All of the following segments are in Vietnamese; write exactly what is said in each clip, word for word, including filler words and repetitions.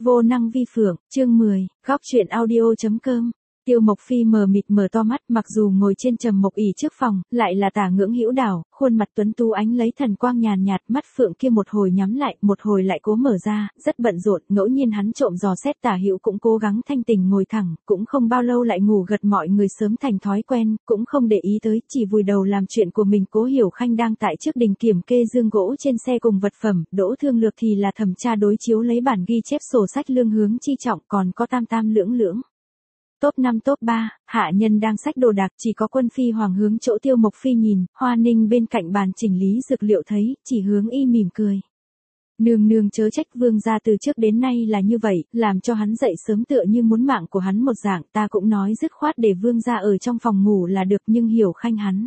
Vô năng vi phượng, chương mười, góc truyện audio.com. Tiêu Mộc Phi mờ mịt mở to mắt, mặc dù ngồi trên trầm mộc ỷ trước phòng, lại là tả ngưỡng hữu đảo, khuôn mặt tuấn tú ánh lấy thần quang nhàn nhạt, mắt phượng kia một hồi nhắm lại, một hồi lại cố mở ra, rất bận rộn, ngẫu nhiên hắn trộm dò xét tả hữu cũng cố gắng thanh tình ngồi thẳng, cũng không bao lâu lại ngủ gật, mọi người sớm thành thói quen, cũng không để ý tới, chỉ vùi đầu làm chuyện của mình. Cố Hiểu Khanh đang tại trước đình kiểm kê dương gỗ trên xe cùng vật phẩm, Đỗ Thương Lược thì là thẩm tra đối chiếu lấy bản ghi chép sổ sách lương hướng chi trọng, còn có tam tam lưỡng lưỡng. Top năm top ba, hạ nhân đang xách đồ đạc, chỉ có Quân Phi Hoàng hướng chỗ Tiêu Mộc Phi nhìn, Hoa Ninh bên cạnh bàn chỉnh lý dược liệu thấy, chỉ hướng y mỉm cười. Nương nương chớ trách vương gia từ trước đến nay là như vậy, làm cho hắn dậy sớm tựa như muốn mạng của hắn một dạng, ta cũng nói dứt khoát để vương gia ở trong phòng ngủ là được, nhưng Hiểu Khanh hắn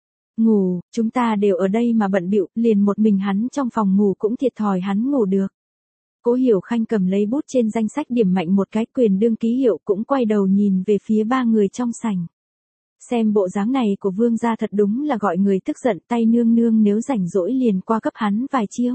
ngủ, chúng ta đều ở đây mà bận bịu, liền một mình hắn trong phòng ngủ cũng thiệt thòi hắn ngủ được. Cố Hiểu Khanh cầm lấy bút trên danh sách điểm mạnh một cái, quyền đương ký hiệu, cũng quay đầu nhìn về phía ba người trong sảnh. Xem bộ dáng này của vương gia thật đúng là gọi người tức giận, tay nương nương nếu rảnh rỗi liền qua cấp hắn vài chiêu.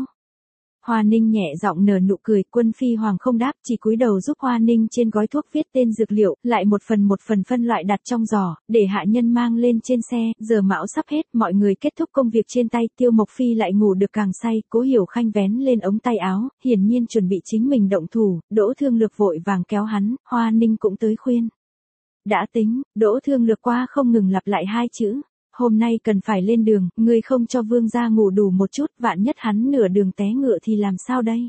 Hoa Ninh nhẹ giọng nở nụ cười, Quân Phi Hoàng không đáp, chỉ cúi đầu giúp Hoa Ninh trên gói thuốc viết tên dược liệu, lại một phần một phần phân loại đặt trong giỏ, để hạ nhân mang lên trên xe. Giờ mão sắp hết, mọi người kết thúc công việc trên tay, Tiêu Mộc Phi lại ngủ được càng say. Cố Hiểu Khanh vén lên ống tay áo, hiển nhiên chuẩn bị chính mình động thủ, Đỗ Thương Lược vội vàng kéo hắn, Hoa Ninh cũng tới khuyên. Đã tính, Đỗ Thương Lược qua không ngừng lặp lại hai chữ. Hôm nay cần phải lên đường, ngươi không cho vương gia ngủ đủ một chút, vạn nhất hắn nửa đường té ngựa thì làm sao đây?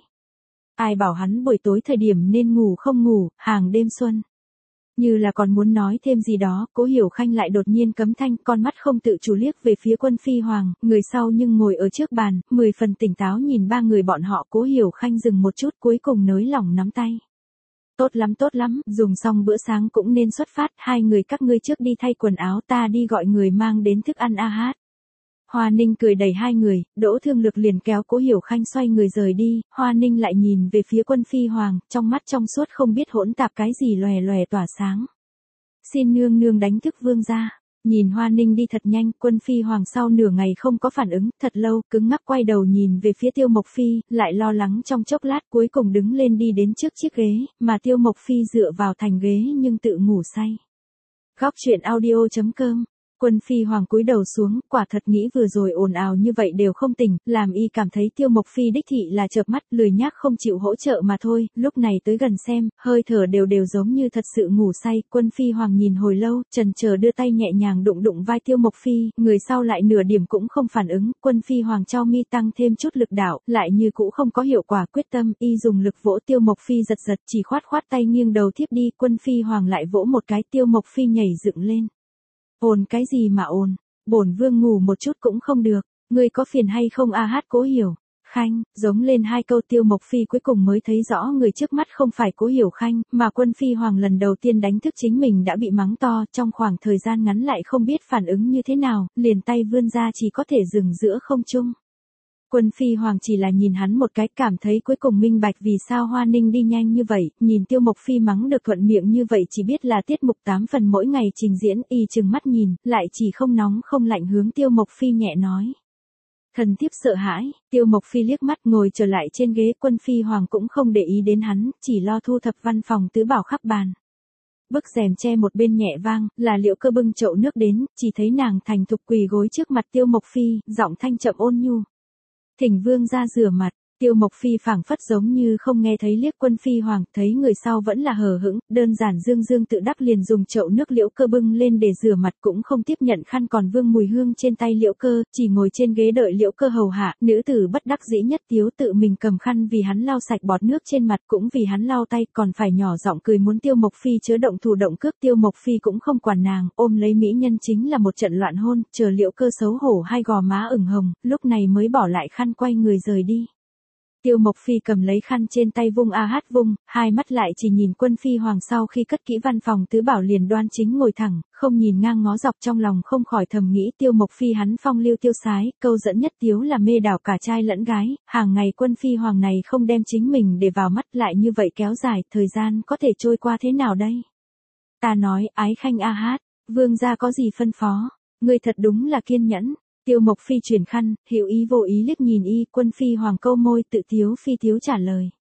Ai bảo hắn buổi tối thời điểm nên ngủ không ngủ, hàng đêm xuân. Như là còn muốn nói thêm gì đó, Cố Hiểu Khanh lại đột nhiên cấm thanh, con mắt không tự chủ liếc về phía Quân Phi Hoàng, người sau nhưng ngồi ở trước bàn, mười phần tỉnh táo nhìn ba người bọn họ. Cố Hiểu Khanh dừng một chút, cuối cùng nới lỏng nắm tay. Tốt lắm tốt lắm, dùng xong bữa sáng cũng nên xuất phát, hai người các ngươi trước đi thay quần áo, ta đi gọi người mang đến thức ăn a hát. Hoa Ninh cười đẩy hai người, Đỗ Thương Lược liền kéo Cố Hiểu Khanh xoay người rời đi, Hoa Ninh lại nhìn về phía Quân Phi Hoàng, trong mắt trong suốt không biết hỗn tạp cái gì lòe lòe tỏa sáng. Xin nương nương đánh thức vương gia. Nhìn Hoa Ninh đi thật nhanh, Quân Phi Hoàng sau nửa ngày không có phản ứng, thật lâu, cứng ngắc quay đầu nhìn về phía Tiêu Mộc Phi, lại lo lắng trong chốc lát, cuối cùng đứng lên đi đến trước chiếc ghế, mà Tiêu Mộc Phi dựa vào thành ghế nhưng tự ngủ say. Góc truyện audio.com. Quân Phi Hoàng cúi đầu xuống, quả thật nghĩ vừa rồi ồn ào như vậy đều không tỉnh, làm y cảm thấy Tiêu Mộc Phi đích thị là chợp mắt, lười nhác không chịu hỗ trợ mà thôi, lúc này tới gần xem, hơi thở đều đều giống như thật sự ngủ say. Quân Phi Hoàng nhìn hồi lâu, chần chờ đưa tay nhẹ nhàng đụng đụng vai Tiêu Mộc Phi, người sau lại nửa điểm cũng không phản ứng. Quân Phi Hoàng trao mi tăng thêm chút lực đạo, lại như cũ không có hiệu quả, quyết tâm, y dùng lực vỗ Tiêu Mộc Phi giật giật, chỉ khoát khoát tay nghiêng đầu thiếp đi. Quân Phi Hoàng lại vỗ một cái, Tiêu Mộc Phi nhảy dựng lên. Ồn cái gì mà ồn, bổn vương ngủ một chút cũng không được, ngươi có phiền hay không a hát? Cố Hiểu Khanh, giống lên hai câu. Tiêu Mộc Phi cuối cùng mới thấy rõ người trước mắt không phải Cố Hiểu Khanh, mà Quân Phi Hoàng lần đầu tiên đánh thức chính mình đã bị mắng to, trong khoảng thời gian ngắn lại không biết phản ứng như thế nào, liền tay vươn ra chỉ có thể dừng giữa không trung. Quân Phi Hoàng chỉ là nhìn hắn một cái, cảm thấy cuối cùng minh bạch vì sao Hoa Ninh đi nhanh như vậy, nhìn Tiêu Mộc Phi mắng được thuận miệng như vậy chỉ biết là tiết mục tám phần mỗi ngày trình diễn, y chừng mắt nhìn, lại chỉ không nóng không lạnh hướng Tiêu Mộc Phi nhẹ nói. Thần thiếp sợ hãi. Tiêu Mộc Phi liếc mắt ngồi trở lại trên ghế, Quân Phi Hoàng cũng không để ý đến hắn, chỉ lo thu thập văn phòng tứ bảo khắp bàn. Bức rèm che một bên nhẹ vang, là Liễu Cơ bưng chậu nước đến, chỉ thấy nàng thành thục quỳ gối trước mặt Tiêu Mộc Phi, giọng thanh chậm ôn nhu. Thỉnh vương ra rửa mặt. Tiêu Mộc Phi phảng phất giống như không nghe thấy, liếc Quân Phi Hoàng, thấy người sau vẫn là hờ hững, đơn giản dương dương tự đắc liền dùng chậu nước Liễu Cơ bưng lên để rửa mặt, cũng không tiếp nhận khăn còn vương mùi hương trên tay Liễu Cơ, chỉ ngồi trên ghế đợi Liễu Cơ hầu hạ. Nữ tử bất đắc dĩ nhất tiếu tự mình cầm khăn vì hắn lau sạch bọt nước trên mặt, cũng vì hắn lau tay, còn phải nhỏ giọng cười muốn Tiêu Mộc Phi chớ động thủ động cước. Tiêu Mộc Phi cũng không quản nàng, ôm lấy mỹ nhân chính là một trận loạn hôn, chờ Liễu Cơ xấu hổ hai gò má ửng hồng, lúc này mới bỏ lại khăn quay người rời đi. Tiêu Mộc Phi cầm lấy khăn trên tay vung a hát vung, hai mắt lại chỉ nhìn Quân Phi Hoàng. Sau khi cất kỹ văn phòng tứ bảo liền đoan chính ngồi thẳng, không nhìn ngang ngó dọc, trong lòng không khỏi thầm nghĩ Tiêu Mộc Phi hắn phong lưu tiêu sái, câu dẫn nhất tiếu là mê đảo cả trai lẫn gái, hàng ngày Quân Phi Hoàng này không đem chính mình để vào mắt, lại như vậy kéo dài, thời gian có thể trôi qua thế nào đây? Ta nói, Ái Khanh a hát, vương gia có gì phân phó, ngươi thật đúng là kiên nhẫn. Tiêu Mộc Phi chuyển khăn, hữu ý vô ý liếc nhìn y. Quân Phi Hoàng câu môi tự tiếu phi tiếu trả lời.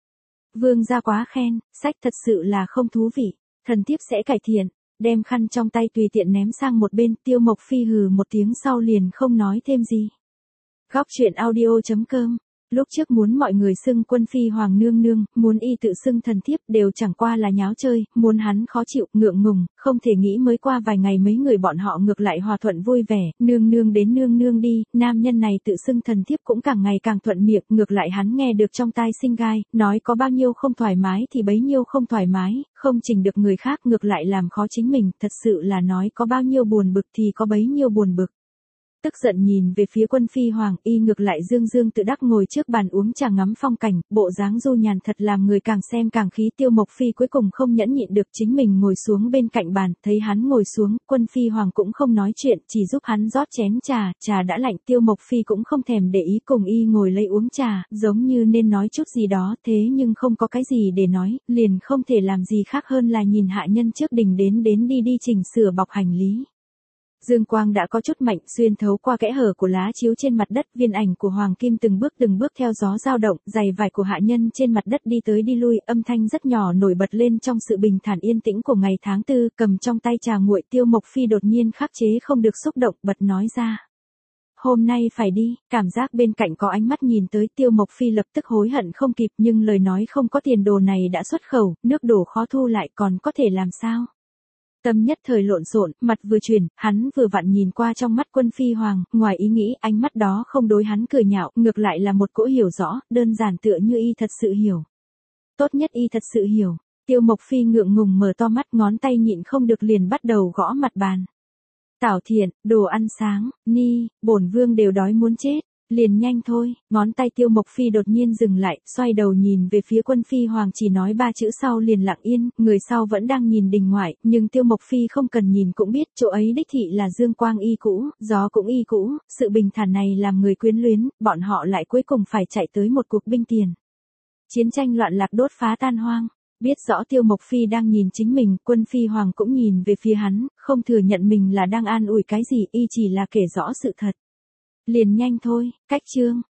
Vương gia quá khen, sách thật sự là không thú vị, thần thiếp sẽ cải thiện, đem khăn trong tay tùy tiện ném sang một bên, Tiêu Mộc Phi hừ một tiếng sau liền không nói thêm gì. Góc truyện audio chấm com. Lúc trước muốn mọi người xưng Quân Phi Hoàng nương nương, muốn y tự xưng thần thiếp đều chẳng qua là nháo chơi, muốn hắn khó chịu, ngượng ngùng, không thể nghĩ mới qua vài ngày mấy người bọn họ ngược lại hòa thuận vui vẻ, nương nương đến nương nương đi, nam nhân này tự xưng thần thiếp cũng càng ngày càng thuận miệng, ngược lại hắn nghe được trong tai sinh gai, nói có bao nhiêu không thoải mái thì bấy nhiêu không thoải mái, không chỉnh được người khác ngược lại làm khó chính mình, thật sự là nói có bao nhiêu buồn bực thì có bấy nhiêu buồn bực. Tức giận nhìn về phía Quân Phi Hoàng, y ngược lại dương dương tự đắc ngồi trước bàn uống trà ngắm phong cảnh, bộ dáng du nhàn thật làm người càng xem càng khí. Tiêu Mộc Phi cuối cùng không nhẫn nhịn được chính mình ngồi xuống bên cạnh bàn, thấy hắn ngồi xuống, Quân Phi Hoàng cũng không nói chuyện, chỉ giúp hắn rót chén trà, trà đã lạnh. Tiêu Mộc Phi cũng không thèm để ý, cùng y ngồi lấy uống trà, giống như nên nói chút gì đó, thế nhưng không có cái gì để nói, liền không thể làm gì khác hơn là nhìn hạ nhân trước đình đến đến đi đi chỉnh sửa bọc hành lý. Dương quang đã có chút mạnh, xuyên thấu qua kẽ hở của lá chiếu trên mặt đất, viên ảnh của Hoàng Kim từng bước từng bước theo gió dao động, giày vải của hạ nhân trên mặt đất đi tới đi lui, âm thanh rất nhỏ nổi bật lên trong sự bình thản yên tĩnh của ngày tháng tư, cầm trong tay trà nguội. Tiêu Mộc Phi đột nhiên khắc chế không được xúc động, bật nói ra. Hôm nay phải đi, cảm giác bên cạnh có ánh mắt nhìn tới, Tiêu Mộc Phi lập tức hối hận không kịp, nhưng lời nói không có tiền đồ này đã xuất khẩu, nước đổ khó thu lại còn có thể làm sao. Tâm nhất thời lộn xộn, mặt vừa chuyển, hắn vừa vặn nhìn qua trong mắt Quân Phi Hoàng, ngoài ý nghĩ, ánh mắt đó không đối hắn cười nhạo, ngược lại là một cỗ hiểu rõ, đơn giản tựa như y thật sự hiểu. Tốt nhất y thật sự hiểu. Tiêu Mộc Phi ngượng ngùng mở to mắt, ngón tay nhịn không được liền bắt đầu gõ mặt bàn. Tảo Thiện, đồ ăn sáng, ni, bổn vương đều đói muốn chết. Liền nhanh thôi, ngón tay Tiêu Mộc Phi đột nhiên dừng lại, xoay đầu nhìn về phía Quân Phi Hoàng, chỉ nói ba chữ sau liền lặng yên, người sau vẫn đang nhìn đình ngoại, nhưng Tiêu Mộc Phi không cần nhìn cũng biết, chỗ ấy đích thị là dương quang y cũ, gió cũng y cũ, sự bình thản này làm người quyến luyến, bọn họ lại cuối cùng phải chạy tới một cuộc binh tiền. Chiến tranh loạn lạc đốt phá tan hoang. Biết rõ Tiêu Mộc Phi đang nhìn chính mình, Quân Phi Hoàng cũng nhìn về phía hắn, không thừa nhận mình là đang an ủi cái gì, y chỉ là kể rõ sự thật. Liền nhanh thôi, cách chương.